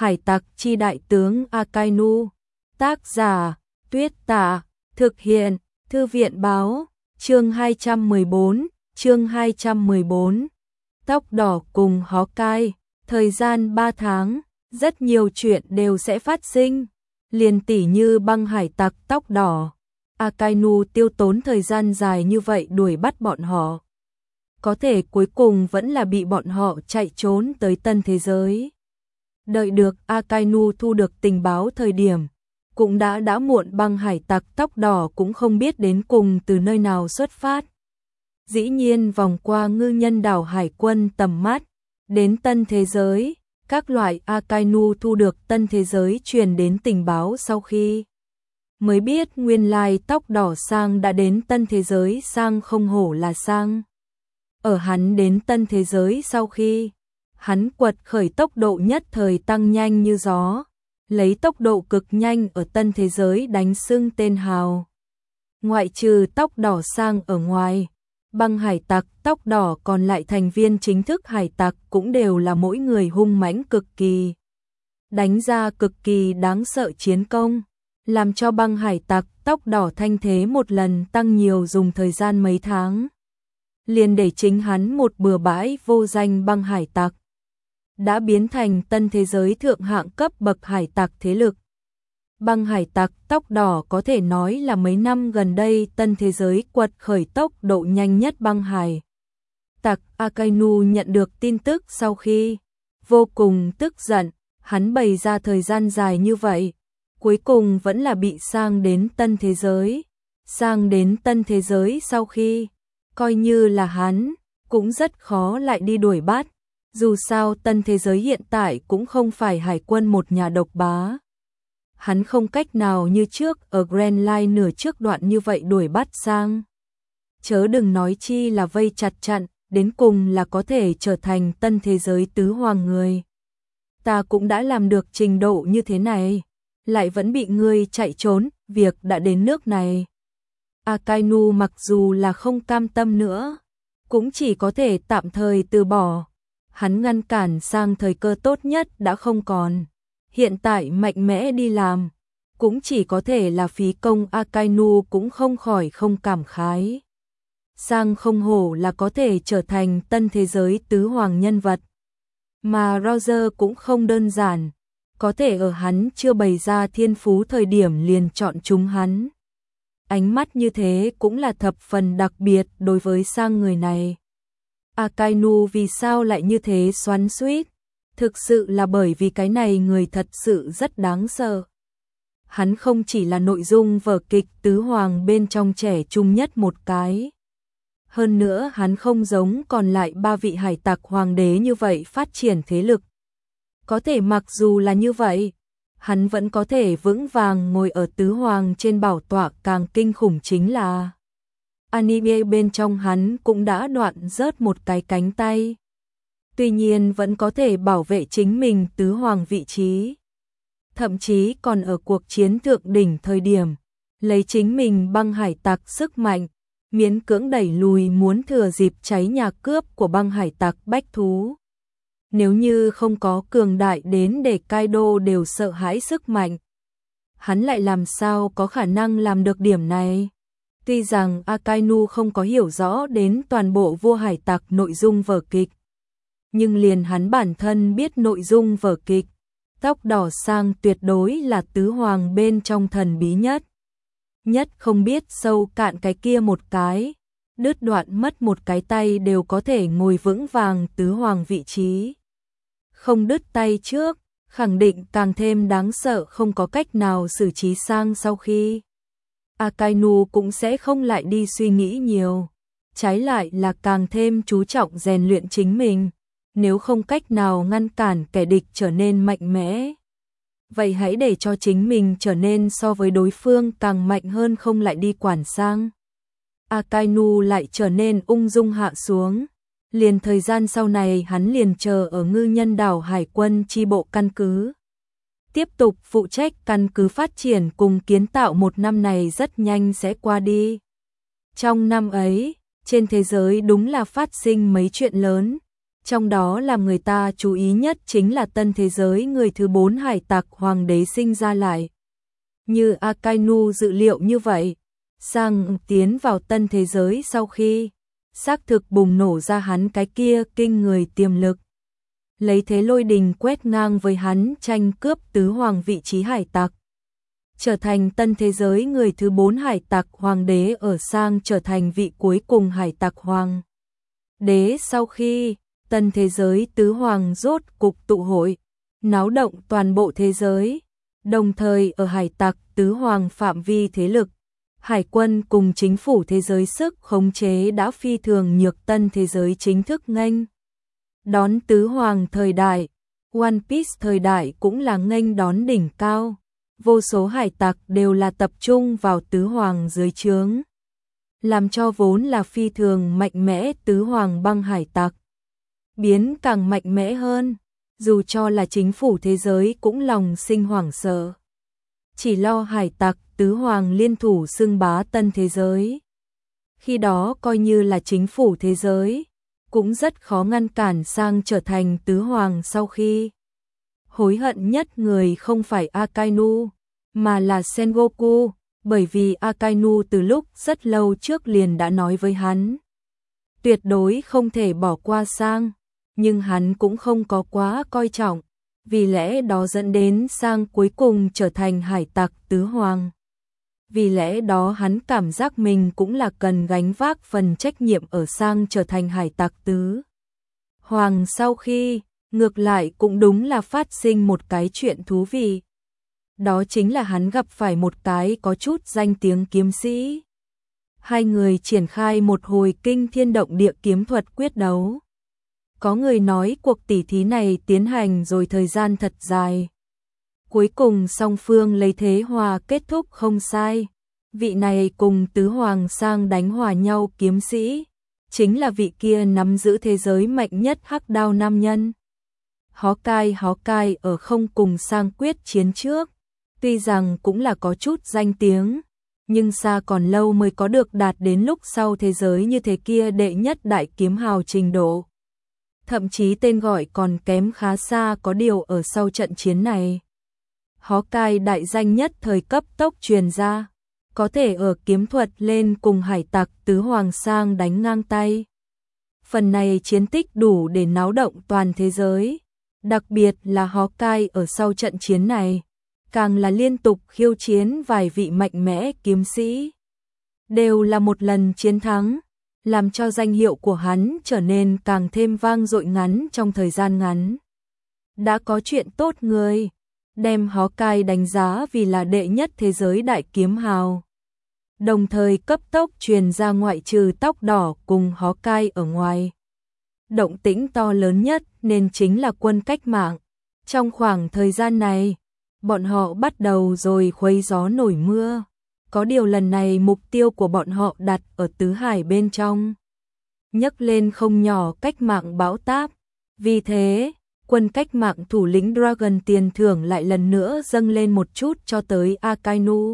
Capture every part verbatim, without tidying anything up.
Hải tặc chi đại tướng Akainu. Tác giả Tuyết Tả. Thực hiện Thư viện báo. Chương hai trăm mười bốn. Chương hai trăm mười bốn. Tóc đỏ cùng Hawkeye. Thời gian ba tháng, rất nhiều chuyện đều sẽ phát sinh. Liền tỉ như băng hải tặc tóc đỏ. Akainu tiêu tốn thời gian dài như vậy đuổi bắt bọn họ. Có thể cuối cùng vẫn là bị bọn họ chạy trốn tới tân thế giới. Đợi được Akainu thu được tình báo thời điểm, cũng đã đã muộn. Băng hải tặc tóc đỏ cũng không biết đến cùng từ nơi nào xuất phát. Dĩ nhiên vòng qua ngư nhân đảo hải quân tầm mắt, đến tân thế giới. Các loại Akainu thu được tân thế giới truyền đến tình báo sau khi mới biết nguyên lai tóc đỏ Sang đã đến tân thế giới. Sang không hổ là Sang. Ở hắn đến tân thế giới sau khi hắn quật khởi, tốc độ nhất thời tăng nhanh như gió, lấy tốc độ cực nhanh ở tân thế giới đánh xưng tên hào. Ngoại trừ tóc đỏ Sang ở ngoài, băng hải tặc tóc đỏ còn lại thành viên chính thức hải tặc cũng đều là mỗi người hung mãnh cực kỳ, đánh ra cực kỳ đáng sợ chiến công, làm cho băng hải tặc tóc đỏ thanh thế một lần tăng nhiều. Dùng thời gian mấy tháng, liền để chính hắn một bừa bãi vô danh băng hải tặc đã biến thành tân thế giới thượng hạng cấp bậc hải tặc thế lực. Băng hải tặc tóc đỏ có thể nói là mấy năm gần đây tân thế giới quật khởi tốc độ nhanh nhất. Băng hải tặc Akainu nhận được tin tức sau khi vô cùng tức giận, hắn bày ra thời gian dài như vậy, cuối cùng vẫn là bị Sang đến tân thế giới. Sang đến tân thế giới sau khi, coi như là hắn, cũng rất khó lại đi đuổi bắt. Dù sao tân thế giới hiện tại cũng không phải hải quân một nhà độc bá. Hắn không cách nào như trước ở Grand Line nửa trước đoạn như vậy đuổi bắt Sang. Chớ đừng nói chi là vây chặt chặn, đến cùng là có thể trở thành tân thế giới tứ hoàng người. Ta cũng đã làm được trình độ như thế này, lại vẫn bị ngươi chạy trốn. Việc đã đến nước này, Akainu mặc dù là không cam tâm nữa, cũng chỉ có thể tạm thời từ bỏ. Hắn ngăn cản Sang thời cơ tốt nhất đã không còn, hiện tại mạnh mẽ đi làm, cũng chỉ có thể là phí công. Akainu cũng không khỏi không cảm khái. Sang không hổ là có thể trở thành tân thế giới tứ hoàng nhân vật. Mà Roger cũng không đơn giản, có thể ở hắn chưa bày ra thiên phú thời điểm liền chọn chúng hắn. Ánh mắt như thế cũng là thập phần đặc biệt đối với Sang người này. Akainu vì sao lại như thế xoắn xuýt? Thực sự là bởi vì cái này người thật sự rất đáng sợ. Hắn không chỉ là nội dung vở kịch tứ hoàng bên trong trẻ trung nhất một cái. Hơn nữa hắn không giống còn lại ba vị hải tặc hoàng đế như vậy phát triển thế lực. Có thể mặc dù là như vậy, hắn vẫn có thể vững vàng ngồi ở tứ hoàng trên bảo tọa. Càng kinh khủng chính là anime bên trong hắn cũng đã đoạn rớt một cái cánh tay. Tuy nhiên vẫn có thể bảo vệ chính mình tứ hoàng vị trí. Thậm chí còn ở cuộc chiến thượng đỉnh thời điểm, lấy chính mình băng hải tặc sức mạnh, miễn cưỡng đẩy lùi muốn thừa dịp cháy nhà cướp của băng hải tặc bách thú. Nếu như không có cường đại đến để Kaido đều sợ hãi sức mạnh, hắn lại làm sao có khả năng làm được điểm này? Tuy rằng Akainu không có hiểu rõ đến toàn bộ vua hải tặc nội dung vở kịch, nhưng liền hắn bản thân biết nội dung vở kịch, tóc đỏ Sang tuyệt đối là tứ hoàng bên trong thần bí nhất. Nhất không biết sâu cạn cái kia một cái, đứt đoạn mất một cái tay đều có thể ngồi vững vàng tứ hoàng vị trí. Không đứt tay trước, khẳng định càng thêm đáng sợ, không có cách nào xử trí Sang sau khi. Akainu cũng sẽ không lại đi suy nghĩ nhiều, trái lại là càng thêm chú trọng rèn luyện chính mình. Nếu không cách nào ngăn cản kẻ địch trở nên mạnh mẽ, vậy hãy để cho chính mình trở nên so với đối phương càng mạnh hơn, không lại đi quản Sang. Akainu lại trở nên ung dung hạ xuống. Liền thời gian sau này hắn liền chờ ở ngư nhân đảo hải quân chi bộ căn cứ, tiếp tục phụ trách căn cứ phát triển cùng kiến tạo. Một năm này rất nhanh sẽ qua đi. Trong năm ấy, trên thế giới đúng là phát sinh mấy chuyện lớn. Trong đó làm người ta chú ý nhất chính là tân thế giới người thứ bốn hải tặc hoàng đế sinh ra lại. Như Akainu dự liệu như vậy, Sang tiến vào tân thế giới sau khi xác thực bùng nổ ra hắn cái kia kinh người tiềm lực. Lấy thế lôi đình quét ngang với hắn tranh cướp tứ hoàng vị trí hải tặc. Trở thành tân thế giới người thứ bốn hải tặc hoàng đế ở Sang trở thành vị cuối cùng hải tặc hoàng đế sau khi tân thế giới tứ hoàng rốt cục tụ hội, náo động toàn bộ thế giới. Đồng thời ở hải tặc tứ hoàng phạm vi thế lực, hải quân cùng chính phủ thế giới sức khống chế đã phi thường nhược, tân thế giới chính thức nghênh đón tứ hoàng thời đại. One Piece thời đại cũng là nghênh đón đỉnh cao, vô số hải tặc đều là tập trung vào tứ hoàng dưới trướng, làm cho vốn là phi thường mạnh mẽ tứ hoàng băng hải tặc biến càng mạnh mẽ hơn, dù cho là chính phủ thế giới cũng lòng sinh hoảng sợ. Chỉ lo hải tặc tứ hoàng liên thủ xưng bá tân thế giới. Khi đó coi như là chính phủ thế giới cũng rất khó ngăn cản Sang trở thành tứ hoàng sau khi. Hối hận nhất người không phải Akainu, mà là Sengoku, bởi vì Akainu từ lúc rất lâu trước liền đã nói với hắn. Tuyệt đối không thể bỏ qua Sang, nhưng hắn cũng không có quá coi trọng, vì lẽ đó dẫn đến Sang cuối cùng trở thành hải tặc tứ hoàng. Vì lẽ đó hắn cảm giác mình cũng là cần gánh vác phần trách nhiệm ở Sang trở thành hải tặc tứ hoàng sau khi. Ngược lại cũng đúng là phát sinh một cái chuyện thú vị. Đó chính là hắn gặp phải một cái có chút danh tiếng kiếm sĩ. Hai người triển khai một hồi kinh thiên động địa kiếm thuật quyết đấu. Có người nói cuộc tỉ thí này tiến hành rồi thời gian thật dài. Cuối cùng song phương lấy thế hòa kết thúc không sai. Vị này cùng tứ hoàng Sang đánh hòa nhau kiếm sĩ, chính là vị kia nắm giữ thế giới mạnh nhất hắc đao nam nhân. Hawkeye Hawkeye ở không cùng Sang quyết chiến trước, tuy rằng cũng là có chút danh tiếng, nhưng xa còn lâu mới có được đạt đến lúc sau thế giới như thế kia đệ nhất đại kiếm hào trình độ. Thậm chí tên gọi còn kém khá xa, có điều ở sau trận chiến này, Hawkeye đại danh nhất thời cấp tốc truyền ra, có thể ở kiếm thuật lên cùng hải tặc tứ hoàng Sang đánh ngang tay. Phần này chiến tích đủ để náo động toàn thế giới. Đặc biệt là Hawkeye ở sau trận chiến này, càng là liên tục khiêu chiến vài vị mạnh mẽ kiếm sĩ. Đều là một lần chiến thắng, làm cho danh hiệu của hắn trở nên càng thêm vang dội ngắn trong thời gian ngắn. Đã có chuyện tốt người, đem Hawkeye đánh giá vì là đệ nhất thế giới đại kiếm hào. Đồng thời cấp tốc truyền ra ngoại trừ tóc đỏ cùng Hawkeye ở ngoài. Động tĩnh to lớn nhất nên chính là quân cách mạng. Trong khoảng thời gian này, bọn họ bắt đầu rồi khuấy gió nổi mưa. Có điều lần này mục tiêu của bọn họ đặt ở tứ hải bên trong. Nhấc lên không nhỏ cách mạng bão táp. Vì thế, quân cách mạng thủ lĩnh Dragon tiền thưởng lại lần nữa dâng lên một chút cho tới Akainu.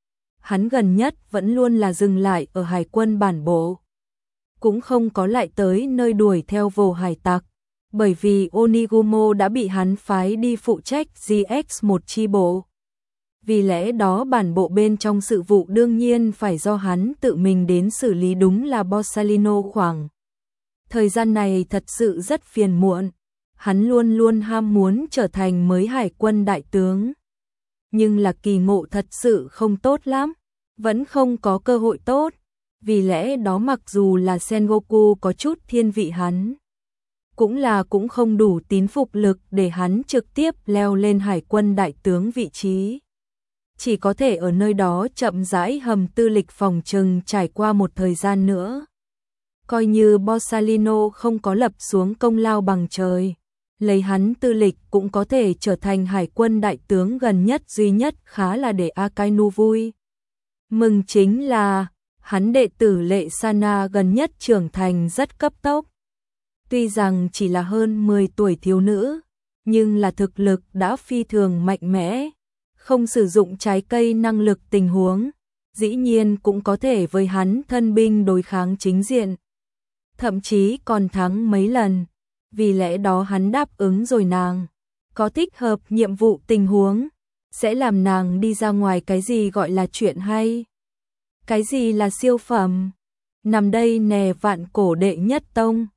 Hắn gần nhất vẫn luôn là dừng lại ở hải quân bản bộ, cũng không có lại tới nơi đuổi theo vồ hải tặc, bởi vì Onigumo đã bị hắn phái đi phụ trách giê ích một chi bộ. Vì lẽ đó bản bộ bên trong sự vụ đương nhiên phải do hắn tự mình đến xử lý, đúng là Borsalino khoảng. Thời gian này thật sự rất phiền muộn, hắn luôn luôn ham muốn trở thành mới hải quân đại tướng. Nhưng là kỳ ngộ thật sự không tốt lắm, vẫn không có cơ hội tốt. Vì lẽ đó mặc dù là Sengoku có chút thiên vị hắn, cũng là cũng không đủ tín phục lực để hắn trực tiếp leo lên hải quân đại tướng vị trí. Chỉ có thể ở nơi đó chậm rãi hầm tư lịch phòng trừng trải qua một thời gian nữa. Coi như Borsalino không có lập xuống công lao bằng trời, lấy hắn tư lịch cũng có thể trở thành hải quân đại tướng gần nhất duy nhất, khá là để Akainu vui. Mừng chính là hắn đệ tử Lệ Sana gần nhất trưởng thành rất cấp tốc. Tuy rằng chỉ là hơn mười tuổi thiếu nữ, nhưng là thực lực đã phi thường mạnh mẽ. Không sử dụng trái cây năng lực tình huống, dĩ nhiên cũng có thể với hắn thân binh đối kháng chính diện. Thậm chí còn thắng mấy lần. vì lẽ đó hắn đáp ứng rồi. Nàng có thích hợp nhiệm vụ tình huống, sẽ làm nàng đi ra ngoài. Cái gì gọi là chuyện hay? Cái gì là siêu phẩm? Nằm đây nè, vạn cổ đệ nhất tông.